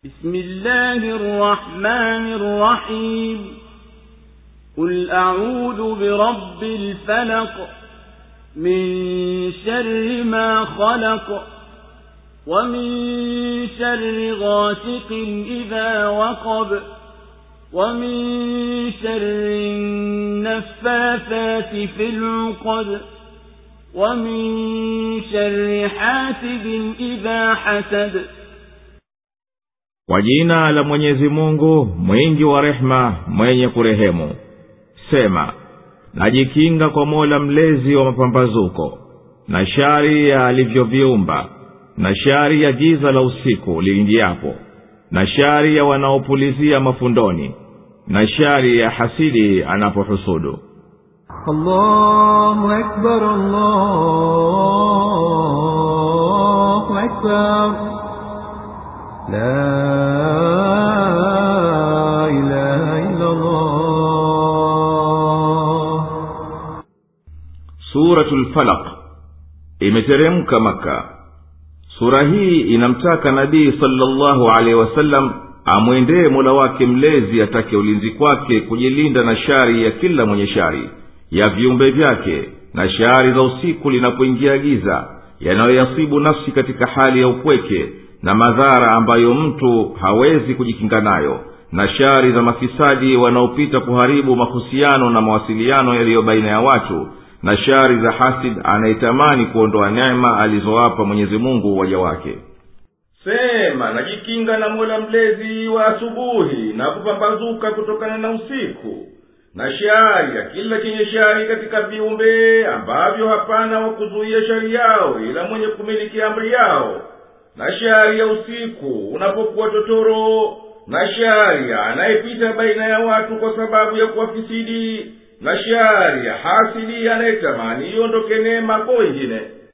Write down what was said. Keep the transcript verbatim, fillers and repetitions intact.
بسم الله الرحمن الرحيم قل أعوذ برب الفلق من شر ما خلق ومن شر غاسق إذا وقب ومن شر النفاثات في العقد ومن شر حاسد إذا حسد. Kwa jina la Mwenyezi Mungu mwingi wa rehema mwenye kurehemu. Sema, najikinga kwa Mola mlezi wa mapambazuko, na shari ya alivyoviumba, na shari ya giza la usiku liingiapo, na shari ya wanaopulizia mafundoni, na shari ya hasidi anapohusudu. Allahu Akbar, Allahu Akbar. La ilaha illa Allah. Suratul Falaq imeteremka Maka. Sura hii inamtaka Nabii sallallahu alaihi wasallam amwendee Mola wake mlezi, atake ulinzi kwake kujilinda na shari ya kila mwenye shari ya viumbe vyake, na shari za usiku linapoingia giza, yanayoyasibu nafsi katika hali ya upweke, na madhara ambayo mtu hawezi kujikinga nayo, na shari za mafisadi wanaopita kuharibu mahusiano na mawasiliano yaliyo baina ya watu, na shari za hasid anayetamani kuondoa neema alizowapa Mwenyezi Mungu waja wake. Sema, najikinga na Mola mlezi wa asubuhi na kupambazuka kutokana na usiku, na shari ya kila chenye shari katika viumbe ambavyo hapana wa kuzuia shari yao ila mwenye kumiliki amri yao, na shari ya usiku unapokuwa totoro, na shari anayepita baina ya watu kwa sababu ya kuwafisidi, na shari ya hasidi anayetamani iondoke neema kwa wengine.